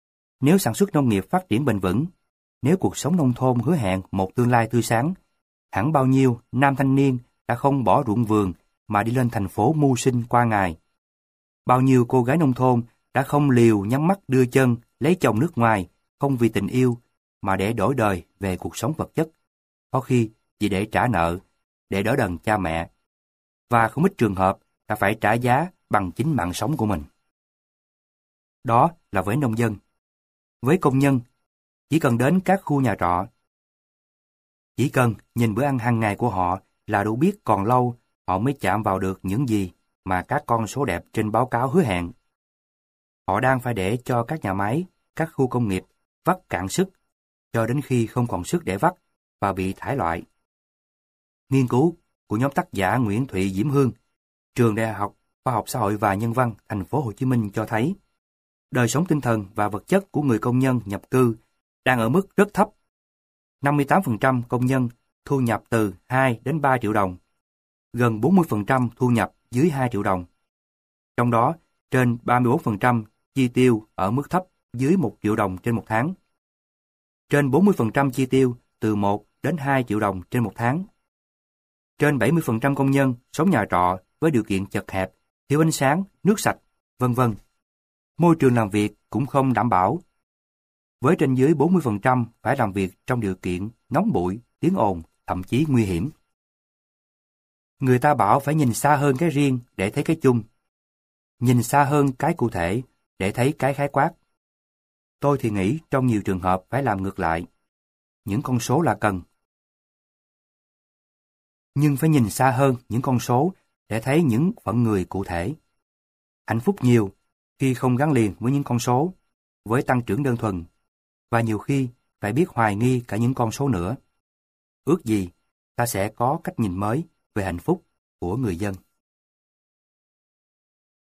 Nếu sản xuất nông nghiệp phát triển bền vững, nếu cuộc sống nông thôn hứa hẹn một tương lai tươi sáng, hẳn bao nhiêu nam thanh niên đã không bỏ ruộng vườn mà đi lên thành phố mưu sinh qua ngày. Bao nhiêu cô gái nông thôn đã không liều nhắm mắt đưa chân lấy chồng nước ngoài, không vì tình yêu, mà để đổi đời về cuộc sống vật chất, có khi chỉ để trả nợ, để đỡ đần cha mẹ. Và không ít trường hợp đã phải trả giá bằng chính mạng sống của mình. Đó là với nông dân. Với công nhân, chỉ cần đến các khu nhà trọ, chỉ cần nhìn bữa ăn hàng ngày của họ là đủ biết còn lâu họ mới chạm vào được những gì mà các con số đẹp trên báo cáo hứa hẹn. Họ đang phải để cho các nhà máy, các khu công nghiệp vắt cạn sức, cho đến khi không còn sức để vắt và bị thải loại. Nghiên cứu của nhóm tác giả Nguyễn Thị Diễm Hương, Trường Đại học Khoa học Xã hội và Nhân văn, Thành phố Hồ Chí Minh cho thấy, đời sống tinh thần và vật chất của người công nhân nhập cư đang ở mức rất thấp. năm mươi tám phần trăm công nhân thu nhập từ hai đến ba triệu đồng, gần bốn mươi phần trăm thu nhập dưới hai triệu đồng. Trong đó, trên ba mươi bốn phần trăm chi tiêu ở mức thấp dưới một triệu đồng trên một tháng. Trên bốn mươi phần trăm chi tiêu từ một đến hai triệu đồng trên một tháng. Trên bảy mươi phần trăm công nhân sống nhà trọ với điều kiện chật hẹp, thiếu ánh sáng, nước sạch, vân vân. Môi trường làm việc cũng không đảm bảo. Với trên dưới bốn mươi phần trăm phải làm việc trong điều kiện nóng bụi, tiếng ồn, thậm chí nguy hiểm. Người ta bảo phải nhìn xa hơn cái riêng để thấy cái chung. Nhìn xa hơn cái cụ thể để thấy cái khái quát. Tôi thì nghĩ trong nhiều trường hợp phải làm ngược lại. Những con số là cần. Nhưng phải nhìn xa hơn những con số để thấy những phận người cụ thể. Hạnh phúc nhiều khi không gắn liền với những con số, với tăng trưởng đơn thuần, và nhiều khi phải biết hoài nghi cả những con số nữa. Ước gì ta sẽ có cách nhìn mới về hạnh phúc của người dân.